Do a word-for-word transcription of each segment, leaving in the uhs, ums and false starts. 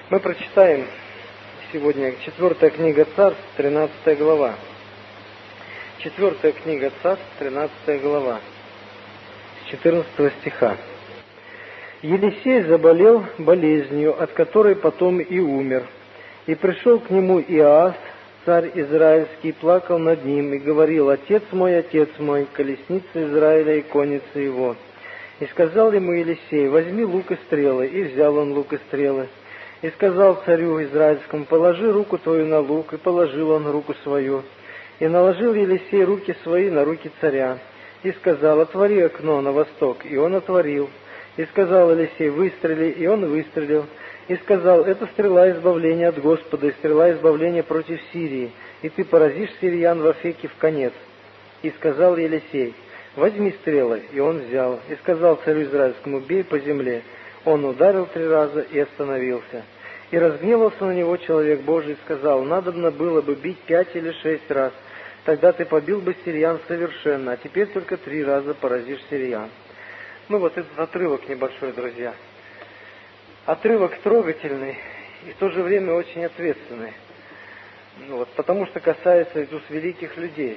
Мы прочитаем сегодня четвертая книга Царств, тринадцатая глава. Четвертая книга Царств, тринадцатая глава, с четырнадцатого стиха. Елисей заболел болезнью, от которой потом и умер. И пришел к нему Иоас, царь израильский, плакал над ним и говорил: «Отец мой, отец мой, колесница Израиля и конница его». И сказал ему Елисей: «Возьми лук и стрелы». И взял он лук и стрелы. И сказал царю израильскому: «Положи руку твою на лук». И положил он руку свою. И наложил Елисей руки свои на руки царя. И сказал: «Отвори окно на восток». И он отворил. И сказал Елисей: «Выстрели». И он выстрелил. И сказал: «Это стрела избавления от Господа, и стрела избавления против Сирии. И ты поразишь сириян в Афеке в конец». И сказал Елисей: «Возьми стрелы». И он взял. И сказал царю израильскому: «Бей по земле». Он ударил три раза и остановился. И разгневался на него человек Божий и сказал: «Надобно было бы бить пять или шесть раз, тогда ты побил бы сириян совершенно, а теперь только три раза поразишь сириян». Ну вот этот отрывок небольшой, друзья. Отрывок трогательный и в то же время очень ответственный. Ну вот, потому что касается тут великих людей.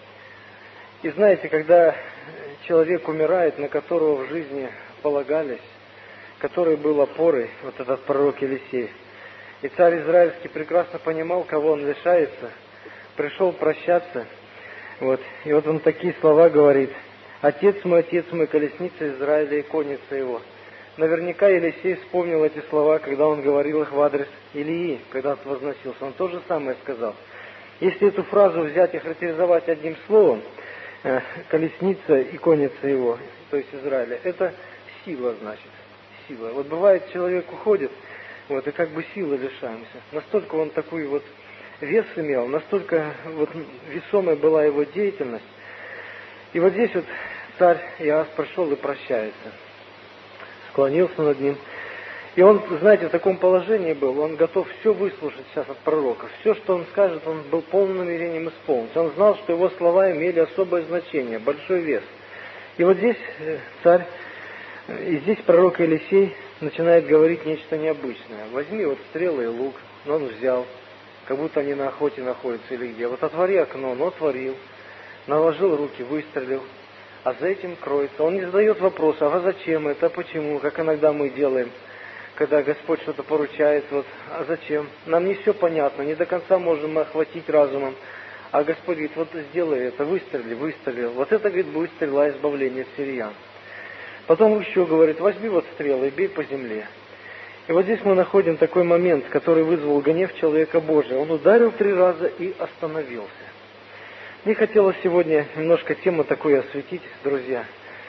И знаете, когда человек умирает, на которого в жизни полагались, который был опорой, вот этот пророк Елисей, и царь израильский прекрасно понимал, кого он лишается, пришел прощаться, вот, и вот он такие слова говорит: «Отец мой, отец мой, колесница Израиля и конница его». Наверняка Елисей вспомнил эти слова, когда он говорил их в адрес Илии, когда он возносился. Он то же самое сказал. Если эту фразу взять и характеризовать одним словом, колесница и конница его, то есть Израиля, это сила, значит. Сила. Вот бывает, человек уходит, вот, и как бы силы лишаемся. Настолько он такой вот вес имел, настолько вот весомой была его деятельность. И вот здесь вот царь Иоас пришел и прощается. Склонился над ним. И он, знаете, в таком положении был, он готов все выслушать сейчас от пророка. Все, что он скажет, он был полным намерением исполнить. Он знал, что его слова имели особое значение, большой вес. И вот здесь царь, и здесь пророк Елисей начинает говорить нечто необычное. Возьми вот стрелы и лук. Но он взял, как будто они на охоте находятся или где. Вот отвори окно, он отворил, наложил руки, выстрелил. А за этим кроется. Он не задает вопроса: а зачем это, почему, как иногда мы делаем, когда Господь что-то поручает, вот, а зачем? Нам не все понятно, не до конца можем мы охватить разумом. А Господь говорит: вот сделай это, выстрели, выстрелил. Вот это, говорит, будет стрела избавления от сириян. Потом еще говорит: возьми вот стрелы и бей по земле. И вот здесь мы находим такой момент, который вызвал гнев человека Божия. Он ударил три раза и остановился. Мне хотелось сегодня немножко тему такую осветить, друзья.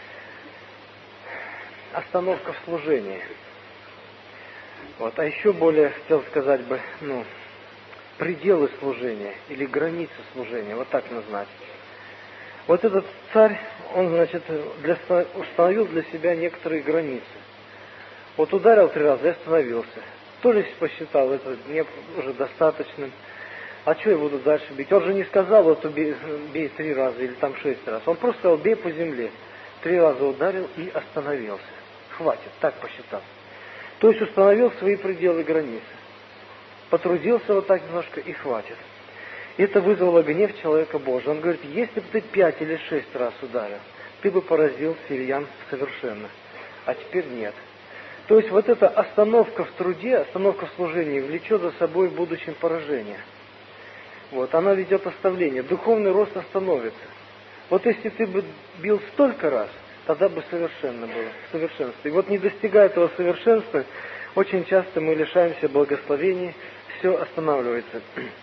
Остановка в служении. Вот. А еще более хотел сказать бы, ну, пределы служения или границы служения, вот так назвать. Вот этот царь, он, значит, для, установил для себя некоторые границы. Вот ударил три раза и остановился. Тоже посчитал это мне уже достаточным. А что я буду дальше бить? Он же не сказал: вот бей, бей три раза или там шесть раз. Он просто сказал: бей по земле. Три раза ударил и остановился. Хватит, так посчитал. То есть установил свои пределы и границы. Потрудился вот так немножко и хватит. Это вызвало гнев человека Божия. Он говорит: если бы ты пять или шесть раз ударил, ты бы поразил сириян совершенно. А теперь нет. То есть вот эта остановка в труде, остановка в служении влечет за собой в будущем поражение. Вот, она ведет оставление. Духовный рост остановится. Вот если ты бы бил столько раз, тогда бы совершенно было, совершенство. И вот не достигая этого совершенства, очень часто мы лишаемся благословений, все останавливается.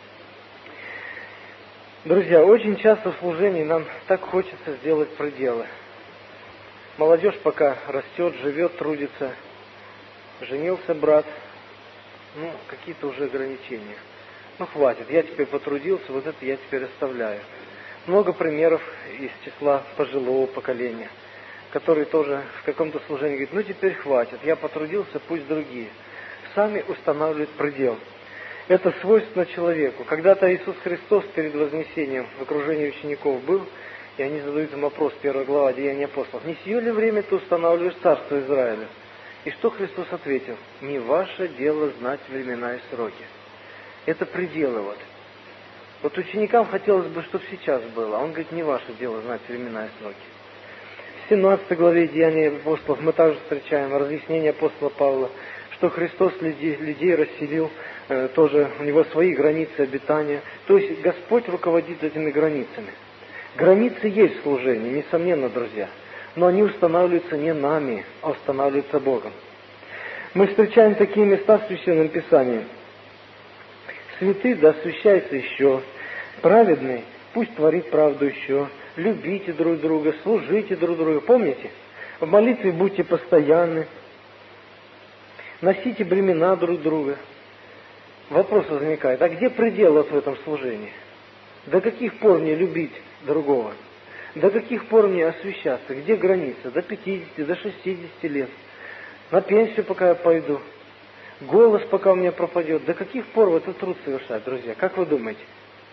Друзья, очень часто в служении нам так хочется сделать пределы. Молодежь пока растет, живет, трудится. Женился брат, ну, какие-то уже ограничения. Ну, хватит, я теперь потрудился, вот это я теперь оставляю. Много примеров из числа пожилого поколения, которые тоже в каком-то служении говорят: ну, теперь хватит, я потрудился, пусть другие. Сами устанавливают предел. Это свойственно человеку. Когда-то Иисус Христос перед вознесением в окружении учеников был, и они задают ему вопрос, первая глава Деяния апостолов: не сие ли время ты устанавливаешь царство Израиля? И что Христос ответил? Не ваше дело знать времена и сроки. Это пределы вот. Вот ученикам хотелось бы, чтобы сейчас было, а он говорит, не ваше дело знать времена и сроки. В семнадцатой главе Деяний апостолов мы также встречаем разъяснение апостола Павла, что Христос людей, людей расселил, э, тоже у него свои границы обитания. То есть Господь руководит этими границами. Границы есть в служении, несомненно, друзья, но они устанавливаются не нами, а устанавливаются Богом. Мы встречаем такие места в Священном Писании. Святый да освящается еще, праведный пусть творит правду еще, любите друг друга, служите друг другу. Помните? В молитве будьте постоянны, носите бремена друг друга. Вопрос возникает, а где предел вот в этом служении? До каких пор мне любить другого? До каких пор мне освящаться? Где граница? До пятидесяти, до шестидесяти лет. На пенсию пока я пойду. Голос пока у меня пропадет. До каких пор в этот труд совершать, друзья? Как вы думаете?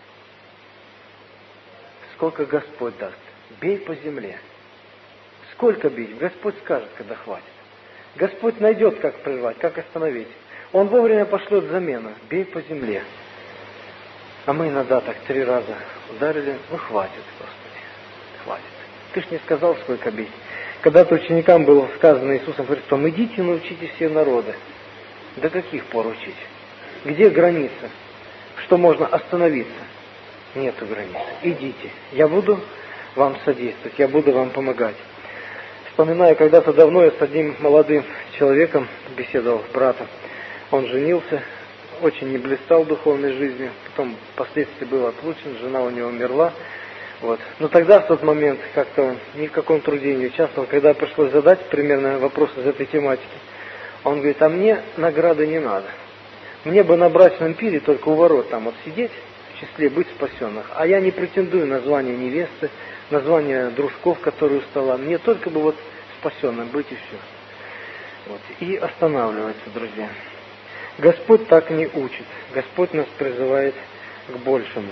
Сколько Господь даст? Бей по земле. Сколько бить? Господь скажет, когда хватит. Господь найдет, как прервать, как остановить. Он вовремя пошлет замену. Бей по земле. А мы иногда так три раза ударили. Ну, хватит, Господи. Хватит. Ты ж не сказал, сколько бить. Когда-то ученикам было сказано Иисусом Христом, идите, научите все народы. До каких пор учить? Где граница? Что можно остановиться? Нету границ. Идите. Я буду вам содействовать, я буду вам помогать. Вспоминаю, когда-то давно я с одним молодым человеком беседовал, братом. Он женился, очень не блистал духовной жизнью, потом впоследствии был отлучен, жена у него умерла. Вот. Но тогда, в тот момент, как-то он ни в каком труде не участвовал. Когда пришлось задать примерно вопрос из этой тематики, он говорит, а мне награды не надо. Мне бы на брачном пире только у ворот там вот сидеть, в числе быть спасенных. А я не претендую на звание невесты, на звание дружков, которые у стола. Мне только бы вот спасенным быть и все. Вот. И останавливается, друзья. Господь так не учит. Господь нас призывает к большему.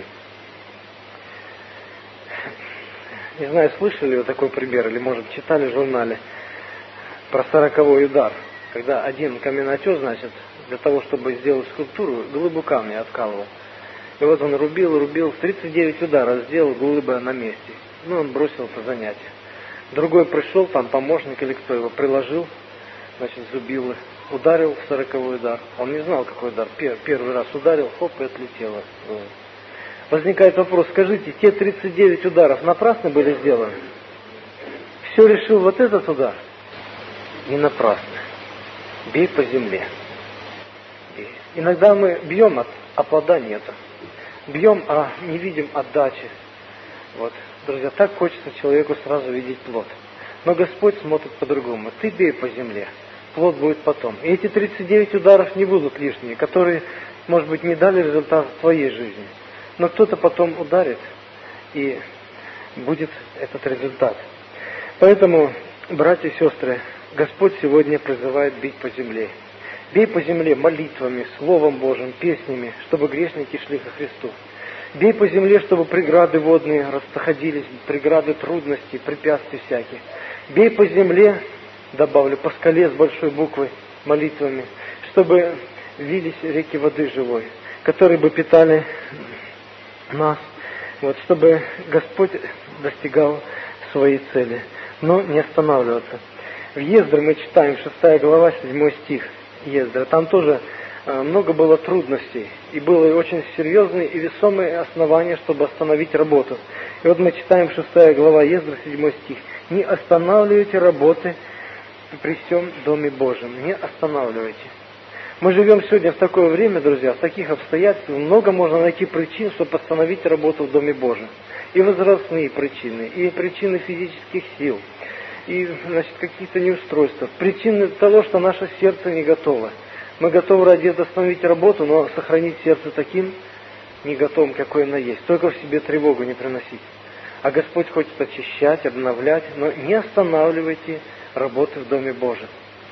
Не знаю, слышали вы такой пример, или, может, читали в журнале про сороковой удар. Когда один каменотес, значит, для того, чтобы сделать скульптуру, глыбу камня откалывал. И вот он рубил, рубил, в тридцать девять ударов сделал, глыба на месте. Ну, он бросил это занятие. Другой пришел, там помощник или кто его приложил, значит, зубило, ударил в сороковой удар. Он не знал, какой удар. Первый раз ударил, хоп, и отлетело. Возникает вопрос, скажите, те тридцать девять ударов напрасно были сделаны? Все решил вот этот удар? Не напрасно. Бей по земле. Бей. Иногда мы бьем, а плода нету. Бьем, а не видим отдачи. Вот, друзья, так хочется человеку сразу видеть плод. Но Господь смотрит по-другому. Ты бей по земле, плод будет потом. И эти тридцать девять ударов не будут лишними, которые, может быть, не дали результат в твоей жизни. Но кто-то потом ударит, и будет этот результат. Поэтому, братья и сестры, Господь сегодня призывает бить по земле. Бей по земле молитвами, Словом Божьим, песнями, чтобы грешники шли ко Христу. Бей по земле, чтобы преграды водные расходились, преграды трудностей, препятствий всяких. Бей по земле, добавлю, по скале с большой буквы, молитвами, чтобы вились реки воды живой, которые бы питали нас, вот, чтобы Господь достигал своей цели, но не останавливаться. В Ездре мы читаем, шестая глава, седьмой стих Ездра. Там тоже э, много было трудностей, и было очень серьезные и весомые основания, чтобы остановить работу. И вот мы читаем шестая глава Ездра, седьмой стих. «Не останавливайте работы при всем Доме Божьем». Не останавливайте. Мы живем сегодня в такое время, друзья, в таких обстоятельствах, много можно найти причин, чтобы остановить работу в Доме Божьем. И возрастные причины, и причины физических сил, и, значит, какие-то неустройства. Причины того, что наше сердце не готово. Мы готовы ради этого остановить работу, но сохранить сердце таким не готовым, какое оно есть. Только в себе тревогу не приносить. А Господь хочет очищать, обновлять, но не останавливайте работы в Доме Божьем.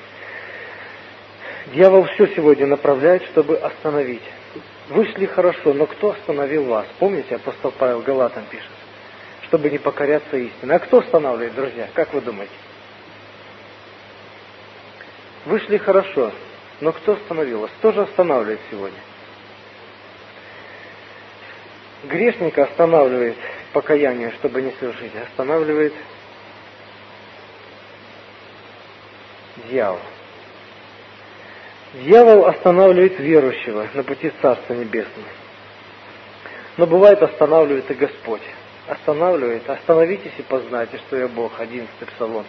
Дьявол все сегодня направляет, чтобы остановить. Вы шли хорошо, но кто остановил вас? Помните, апостол Павел Галатам пишет, чтобы не покоряться истине. А кто останавливает, друзья? Как вы думаете? Вышли хорошо, но кто остановил вас? Кто же останавливает сегодня? Грешника останавливает покаяние, чтобы не совершить, останавливает дьявол. Дьявол останавливает верующего на пути Царства Небесного. Но бывает останавливает и Господь. Останавливает, остановитесь и познайте, что я Бог. одиннадцатый Псалом.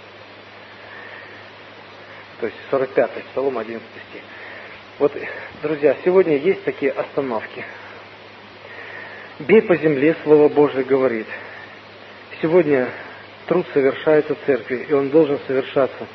То есть сорок пятый Псалом, одиннадцатый стих. Вот, друзья, сегодня есть такие остановки. Бей по земле, Слово Божие говорит. Сегодня труд совершается в церкви, и он должен совершаться.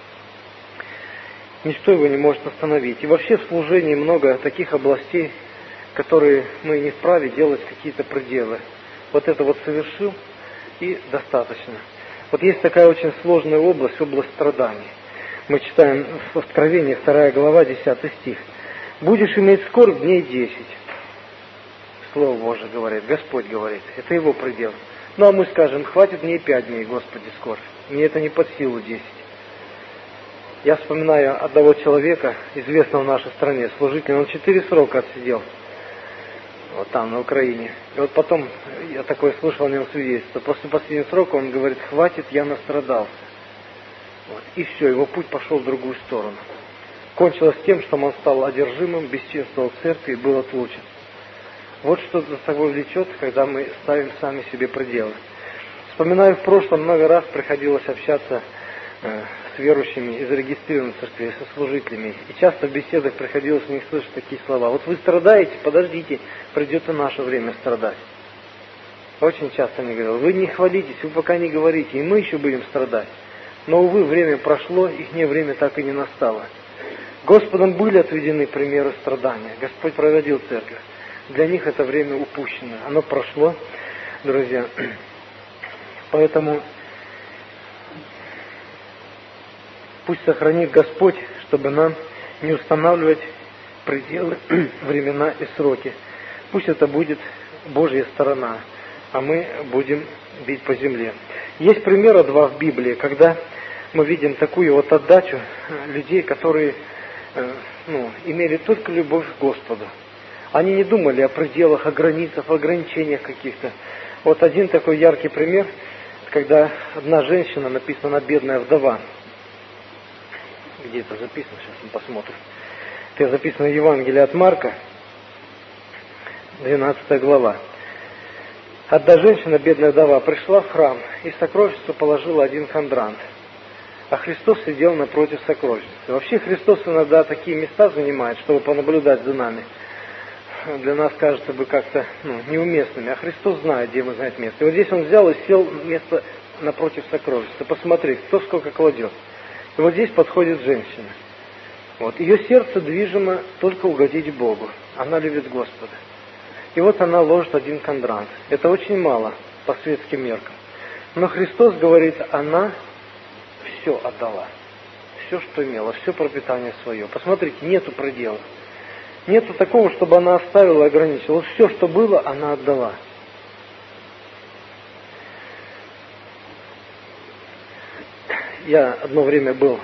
Ничто его не может остановить. И вообще в служении много таких областей, которые мы не вправе делать какие-то пределы. Вот это вот совершил, и достаточно. Вот есть такая очень сложная область, область страданий. Мы читаем в Откровении, вторая глава, десятый стих. «Будешь иметь скорбь дней десять». Слово Божие говорит, Господь говорит, это Его предел. Ну а мы скажем, хватит мне пять дней, Господи, скорбь. Мне это не под силу десять. Я вспоминаю одного человека, известного в нашей стране, служителя, он четыре срока отсидел. Вот там, на Украине. И вот потом, я такое слышал о нем свидетельство, после последнего срока он говорит, хватит, я настрадался. Вот. И все, его путь пошел в другую сторону. Кончилось тем, что он стал одержимым, бесчинствовал в церкви и был отлучен. Вот что за собой влечет, когда мы ставим сами себе пределы. Вспоминаю, в прошлом много раз приходилось общаться э, с верующими из зарегистрированных церквей, со служителями. И часто в беседах приходилось у них слышать такие слова. Вот вы страдаете, подождите, придет и наше время страдать. Очень часто они говорят, вы не хвалитесь, вы пока не говорите, и мы еще будем страдать. Но, увы, время прошло, их время так и не настало. Господом были отведены примеры страдания. Господь проводил церковь. Для них это время упущено. Оно прошло, друзья. Поэтому пусть сохранит Господь, чтобы нам не устанавливать пределы, времена и сроки. Пусть это будет Божья сторона, а мы будем бить по земле. Есть примеры два в Библии, когда мы видим такую вот отдачу людей, которые ну, имели только любовь к Господу. Они не думали о пределах, о границах, о ограничениях каких-то. Вот один такой яркий пример, когда одна женщина, написана бедная вдова. Где это записано? Сейчас мы посмотрим. Это записано в Евангелии от Марка, двенадцатая глава. Одна женщина, бедная вдова, пришла в храм и в сокровищницу положила один хандрант. А Христос сидел напротив сокровищницы. Вообще Христос иногда такие места занимает, чтобы понаблюдать за нами. Для нас кажется бы как-то ну, неуместными, а Христос знает, где Ему знает место. И вот здесь Он взял и сел место напротив сокровищницы. Посмотри, кто сколько кладет. И вот здесь подходит женщина. Вот. Ее сердце движимо только угодить Богу. Она любит Господа. И вот она ложит один хандрант. Это очень мало по светским меркам. Но Христос говорит, она все отдала. Все, что имела, все пропитание свое. Посмотрите, нету предела. Нету такого, чтобы она оставила и ограничила. Все, что было, она отдала. Я одно время был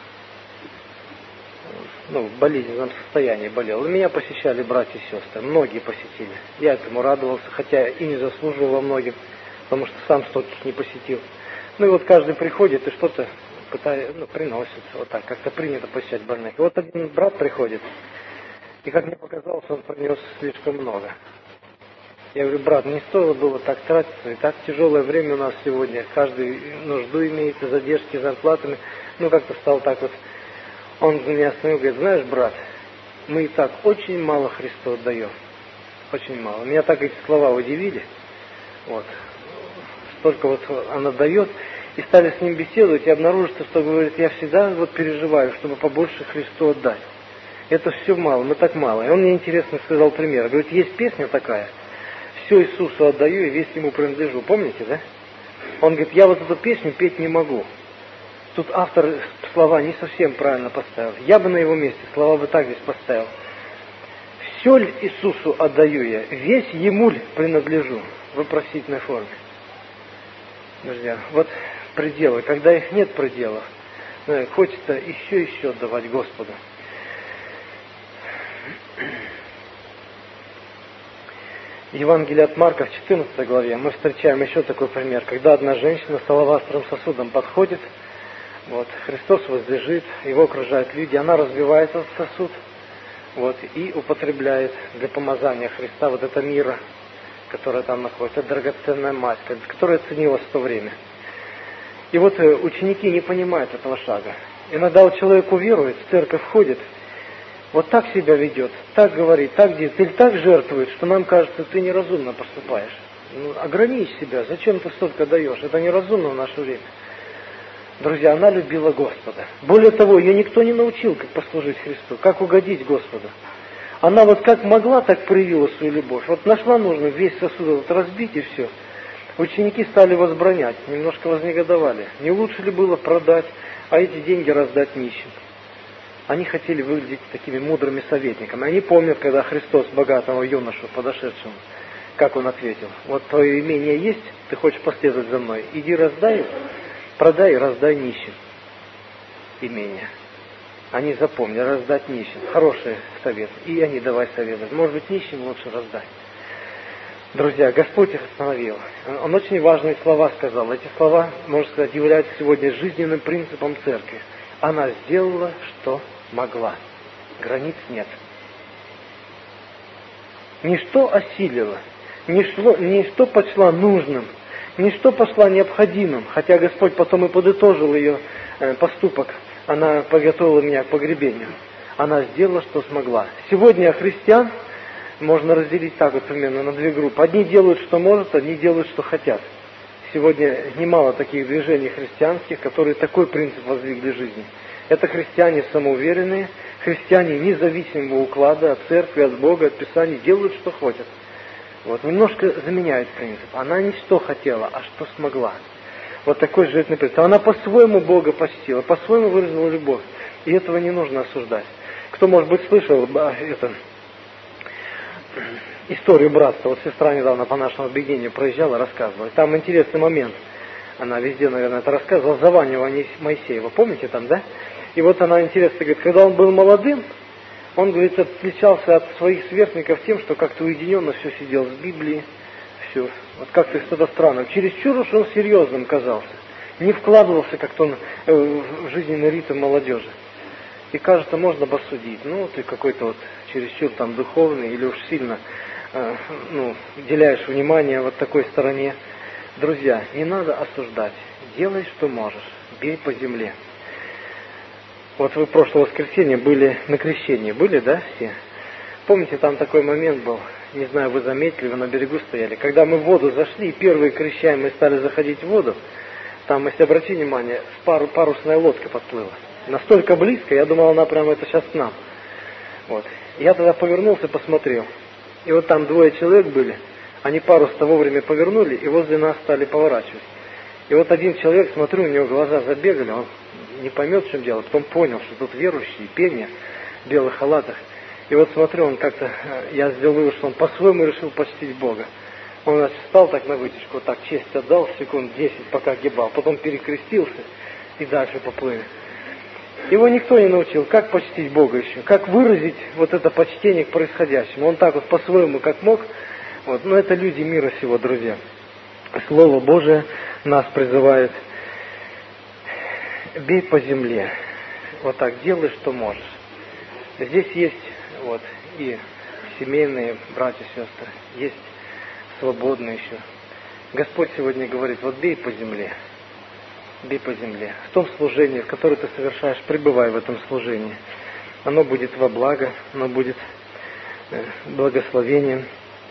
ну, в болезненном состоянии, болел. И меня посещали братья и сестры. Многие посетили. Я этому радовался, хотя и не заслуживал во многим, потому что сам стольких не посетил. Ну и вот каждый приходит и что-то пытается, ну, приносит. Вот так, как-то принято посещать больных. И вот один брат приходит. И, как мне показалось, он принес слишком много. Я говорю, брат, не стоило было так тратиться. И так тяжелое время у нас сегодня. Каждый нужду имеет, задержки зарплатами. Ну, как-то стал так вот. Он меня остановил, говорит, знаешь, брат, мы и так очень мало Христу отдаем. Очень мало. Меня так эти слова удивили. Вот. Столько вот он отдает. И стали с ним беседовать, и обнаружится, что, говорит, я всегда вот переживаю, чтобы побольше Христу отдать. Это все мало, мы так мало. И он мне интересно сказал пример. Говорит, есть песня такая, все Иисусу отдаю и весь Ему принадлежу. Помните, да? Он говорит, я вот эту песню петь не могу. Тут автор слова не совсем правильно поставил. Я бы на его месте слова бы так здесь поставил. Все ль Иисусу отдаю я, весь Ему ль принадлежу? В вопросительной форме. Друзья, вот пределы, когда их нет пределов, хочется еще и еще отдавать Господу. Евангелие от Марка в четырнадцатой главе мы встречаем еще такой пример, когда одна женщина с алавастровым сосудом подходит, вот, Христос возлежит, его окружают люди, она разбивает этот сосуд, вот, и употребляет для помазания Христа вот это мира, которое там находится, это драгоценная мать, которая ценилась в то время. И вот ученики не понимают этого шага. Иногда вот человек уверует, в церковь входит, вот так себя ведет, так говорит, так делает, или так жертвует, что нам кажется, ты неразумно поступаешь. Ну, ограничь себя, зачем ты столько даешь? Это неразумно в наше время. Друзья, она любила Господа. Более того, ее никто не научил, как послужить Христу, как угодить Господу. Она вот как могла, так проявила свою любовь. Вот нашла нужно весь сосуд вот разбить и все. Ученики стали возбранять, немножко вознегодовали. Не лучше ли было продать, а эти деньги раздать нищим? Они хотели выглядеть такими мудрыми советниками. Они помнят, когда Христос богатого юношу, подошедшему, как он ответил: вот твое имение есть, ты хочешь последовать за мной, иди раздай, продай и раздай нищим имение. Они запомнили, раздать нищим. Хороший совет. И они давай советуют. Может быть, нищим лучше раздать. Друзья, Господь их остановил. Он очень важные слова сказал. Эти слова, можно сказать, являются сегодня жизненным принципом церкви. Она сделала, что могла. Границ нет. Ничто осилило, ничто, ничто почла нужным, ничто пошла необходимым. Хотя Господь потом и подытожил ее э, поступок. Она подготовила меня к погребению. Она сделала, что смогла. Сегодня христиан можно разделить так вот примерно на две группы. Одни делают, что могут, одни делают, что хотят. Сегодня немало таких движений христианских, которые такой принцип воздвигли жизни. Это христиане самоуверенные, христиане независимого уклада от церкви, от Бога, от Писаний, делают, что хотят. Вот, немножко заменяет принцип. Она не что хотела, а что смогла. Вот такой жизненный принцип. Она по-своему Бога почтила, по-своему выразила любовь. И этого не нужно осуждать. Кто, может быть, слышал это, историю братства. Вот сестра недавно по нашему объединению проезжала, рассказывала. Там интересный момент. Она везде, наверное, это рассказывала. Заванивание Моисеева. Помните там, да? И вот она интересно говорит, когда он был молодым, он, говорит, отличался от своих сверстников тем, что как-то уединенно все сидел с Библией, все. Вот как-то что-то странное. Чересчур уж он серьезным казался. Не вкладывался как-то он в жизненный ритм молодежи. И кажется, можно бы судить. Ну, ты какой-то вот чересчур там духовный или уж сильно э, ну, уделяешь внимание вот такой стороне. Друзья, не надо осуждать. Делай, что можешь. Бей по земле. Вот вы в прошлое воскресенье были на крещении. Были, да, все? Помните, там такой момент был, не знаю, вы заметили, вы на берегу стояли. Когда мы в воду зашли, и первые крещаемые стали заходить в воду, там, если обратить внимание, пару, парусная лодка подплыла. Настолько близко, я думал, она прямо это сейчас к нам. Вот. Я тогда повернулся, посмотрел. И вот там двое человек были, они парус-то вовремя повернули, и возле нас стали поворачивать. И вот один человек, смотрю, у него глаза забегали, он не поймет, в чем дело, потом понял, что тут верующие, пение в белых халатах. И вот смотрю, он как-то, я сделал вывод, что он по-своему решил почтить Бога. Он, значит, встал так на вытяжку, вот так честь отдал, секунд десять, пока гибал, потом перекрестился и дальше поплыли. Его никто не научил, как почтить Бога еще, как выразить вот это почтение к происходящему. Он так вот по-своему, как мог. Вот. Но это люди мира сего, друзья. Слово Божие нас призывает: бей по земле. Вот так, делай, что можешь. Здесь есть вот и семейные братья и сестры, есть свободные еще. Господь сегодня говорит: вот бей по земле. Бей по земле. В том служении, в которое ты совершаешь, пребывай в этом служении. Оно будет во благо, оно будет благословением.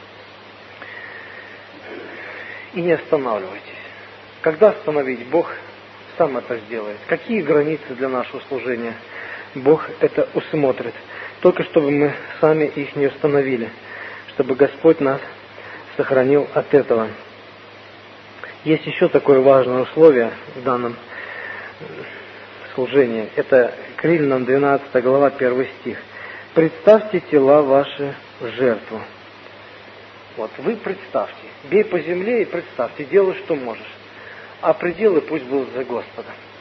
И не останавливайтесь. Когда остановить? Бог сам это сделает. Какие границы для нашего служения? Бог это усмотрит. Только чтобы мы сами их не установили. Чтобы Господь нас сохранил от этого. Есть еще такое важное условие в данном служении. Это к Римлянам двенадцатая глава, первый стих. «Представьте тела ваши в жертву». Вот вы представьте. Бей по земле и представьте. Делай, что можешь. А пределы пусть будут за Господа.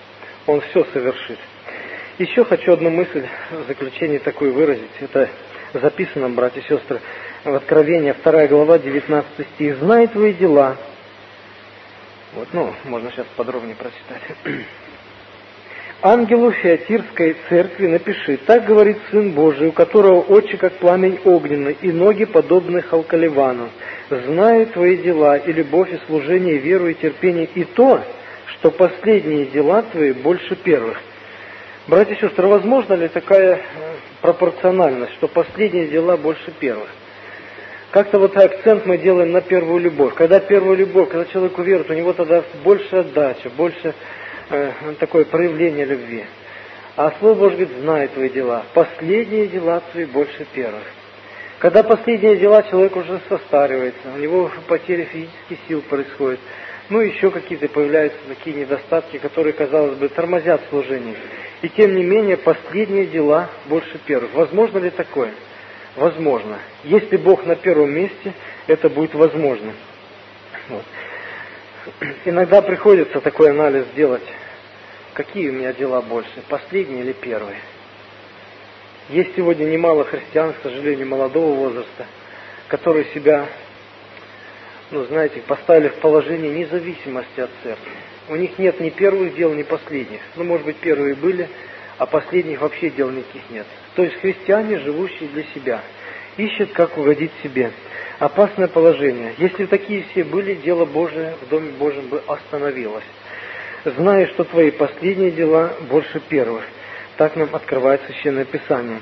Он все совершит. Еще хочу одну мысль в заключении такую выразить. Это записано, братья и сестры, в Откровении, вторая глава, девятнадцатый стих. «Знай твои дела». Вот, ну, можно сейчас подробнее прочитать. «Ангелу Фиатирской церкви напиши, так говорит Сын Божий, у которого очи, как пламень огненный, и ноги, подобны халкаливану. Знаю твои дела, и любовь, и служение, и веру, и терпение, и то, что последние дела твои больше первых». Братья и сестры, возможно ли такая пропорциональность, что последние дела больше первых? Как-то вот акцент мы делаем на первую любовь. Когда первая любовь, когда человек уверует, у него тогда больше отдача, больше э, такое проявление любви. А Слово Божье говорит, знай твои дела. Последние дела твои больше первых. Когда последние дела, человек уже состаривается, у него потеря физических сил происходит. Ну, еще какие-то появляются такие недостатки, которые, казалось бы, тормозят служение. И тем не менее, последние дела больше первых. Возможно ли такое? Возможно. Если Бог на первом месте, это будет возможно. Вот. Иногда приходится такой анализ делать. Какие у меня дела больше, последние или первые? Есть сегодня немало христиан, к сожалению, молодого возраста, которые себя, ну знаете, поставили в положение независимости от церкви. У них нет ни первых дел, ни последних. Ну, может быть, первые были, а последних вообще дел никаких нет. То есть христиане, живущие для себя, ищут, как угодить себе. Опасное положение. Если такие все были, дело Божие в Доме Божьем бы остановилось. Зная, что твои последние дела больше первых. Так нам открывает Священное Писание.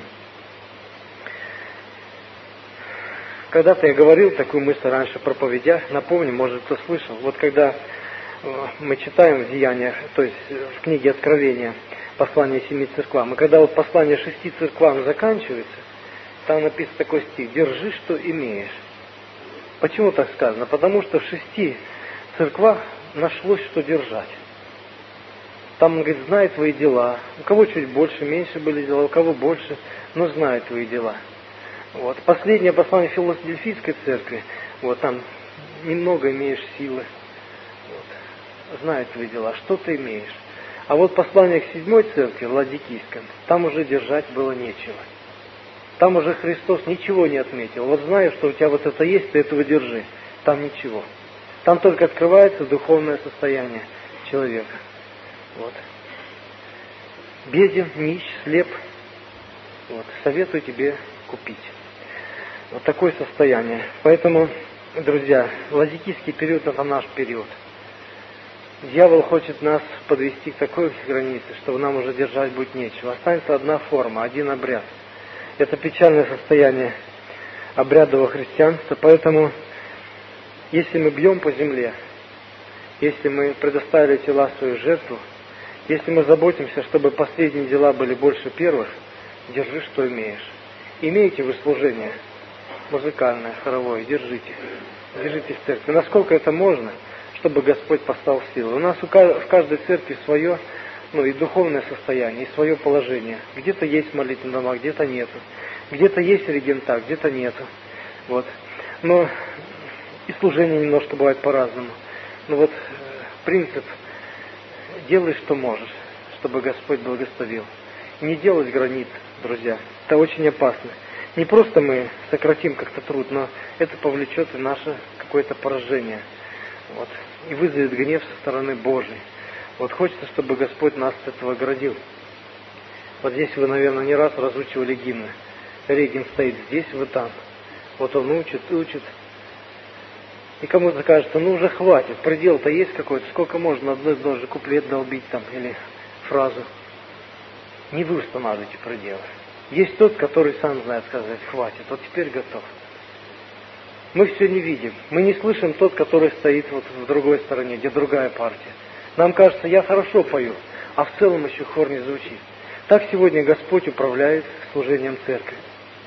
Когда-то я говорил такую мысль раньше в проповедях, напомню, может, кто слышал. Вот когда мы читаем в Деяниях, то есть в книге Откровения, послание семи церквам, и когда вот послание шести церквам заканчивается, там написан такой стих: «Держи, что имеешь». Почему так сказано? Потому что в шести церквах нашлось, что держать. Там он говорит, знай твои дела. У кого чуть больше, меньше были дела, у кого больше, но знай твои дела. Вот. Последнее послание Филадельфийской церкви, вот там немного имеешь силы. Вот. Знай твои дела, что ты имеешь. А вот послание к седьмой церкви, Ладикийской, там уже держать было нечего. Там уже Христос ничего не отметил. Вот знаю, что у тебя вот это есть, ты этого держи. Там ничего. Там только открывается духовное состояние человека. Вот. Беден, нищ, слеп. Вот. Советую тебе купить. Вот такое состояние. Поэтому, друзья, ладикийский период — это наш период. Дьявол хочет нас подвести к такой границе, чтобы нам уже держать будет нечего. Останется одна форма, один обряд. Это печальное состояние обрядового христианства. Поэтому, если мы бьем по земле, если мы предоставили тела свою жертву, если мы заботимся, чтобы последние дела были больше первых, держи, что имеешь. Имеете вы служение музыкальное, хоровое, держите. Держите в церкви. Насколько это можно, чтобы Господь послал силу. У нас в каждой церкви свое, ну и духовное состояние, и свое положение. Где-то есть молитвенный дома, где-то нету. Где-то есть регента, где-то нету. Вот. Но и служение немножко бывает по-разному. Но вот принцип: делай, что можешь, чтобы Господь благословил. Не делать границ, друзья. Это очень опасно. Не просто мы сократим как-то труд, но это повлечет и наше какое-то поражение. Вот. И вызовет гнев со стороны Божией. Вот хочется, чтобы Господь нас от этого оградил. Вот здесь вы, наверное, не раз разучивали гимны. Регин стоит здесь, вы там. Вот он учит, учит. И кому-то кажется, ну уже хватит, предел-то есть какой-то, сколько можно одной даже куплет долбить там, или фразу. Не вы устанавливаете пределы. Есть тот, который сам знает сказать, хватит, вот теперь готов. Мы все не видим, мы не слышим тот, который стоит вот в другой стороне, где другая партия. Нам кажется, я хорошо пою, а в целом еще хор не звучит. Так сегодня Господь управляет служением церкви.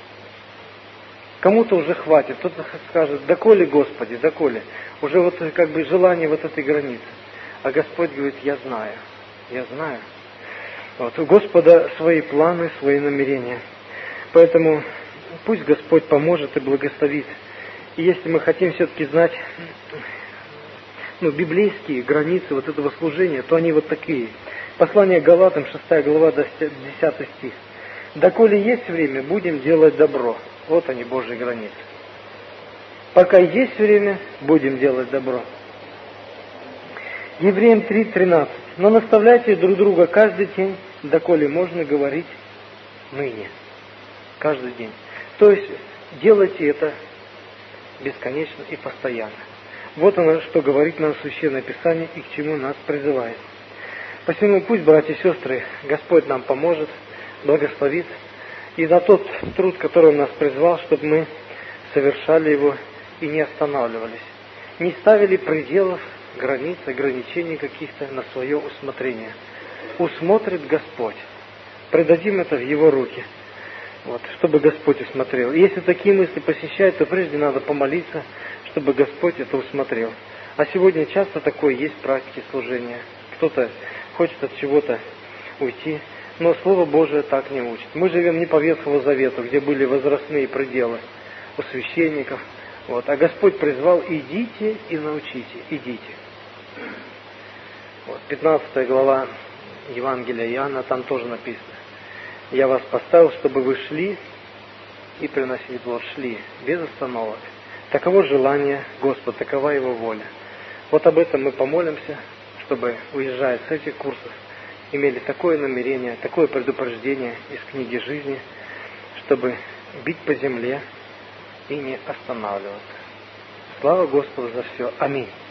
Кому-то уже хватит, кто-то скажет, доколе, Господи, доколе. Уже вот как бы желание вот этой границы. А Господь говорит, я знаю, я знаю. Вот, у Господа свои планы, свои намерения. Поэтому пусть Господь поможет и благословит. И если мы хотим все-таки знать, ну, библейские границы вот этого служения, то они вот такие. Послание Галатам, шестая глава, десятый стих. «Доколе есть время, будем делать добро». Вот они, Божьи границы. Пока есть время, будем делать добро. Евреям три тринадцать. «Но наставляйте друг друга каждый день, доколе можно говорить ныне». Каждый день. То есть, делайте это бесконечно и постоянно. Вот оно, что говорит нам Священное Писание и к чему нас призывает. Посему пусть, братья и сестры, Господь нам поможет, благословит, и за тот труд, который Он нас призвал, чтобы мы совершали его и не останавливались, не ставили пределов, границ, ограничений каких-то на свое усмотрение. Усмотрит Господь. Предадим это в Его руки, вот, чтобы Господь усмотрел. И если такие мысли посещают, то прежде надо помолиться, чтобы Господь это усмотрел. А сегодня часто такое есть в практике служения. Кто-то хочет от чего-то уйти, но Слово Божие так не учит. Мы живем не по Ветхому Завету, где были возрастные пределы у священников. Вот. А Господь призвал: идите и научите, идите. Вот. пятнадцатая глава Евангелия Иоанна, там тоже написано: «Я вас поставил, чтобы вы шли и приносили плод». Шли, без остановок. Таково желание Господа, такова Его воля. Вот об этом мы помолимся, чтобы, уезжая с этих курсов, имели такое намерение, такое предупреждение из книги жизни, чтобы бить по земле и не останавливаться. Слава Господу за все. Аминь.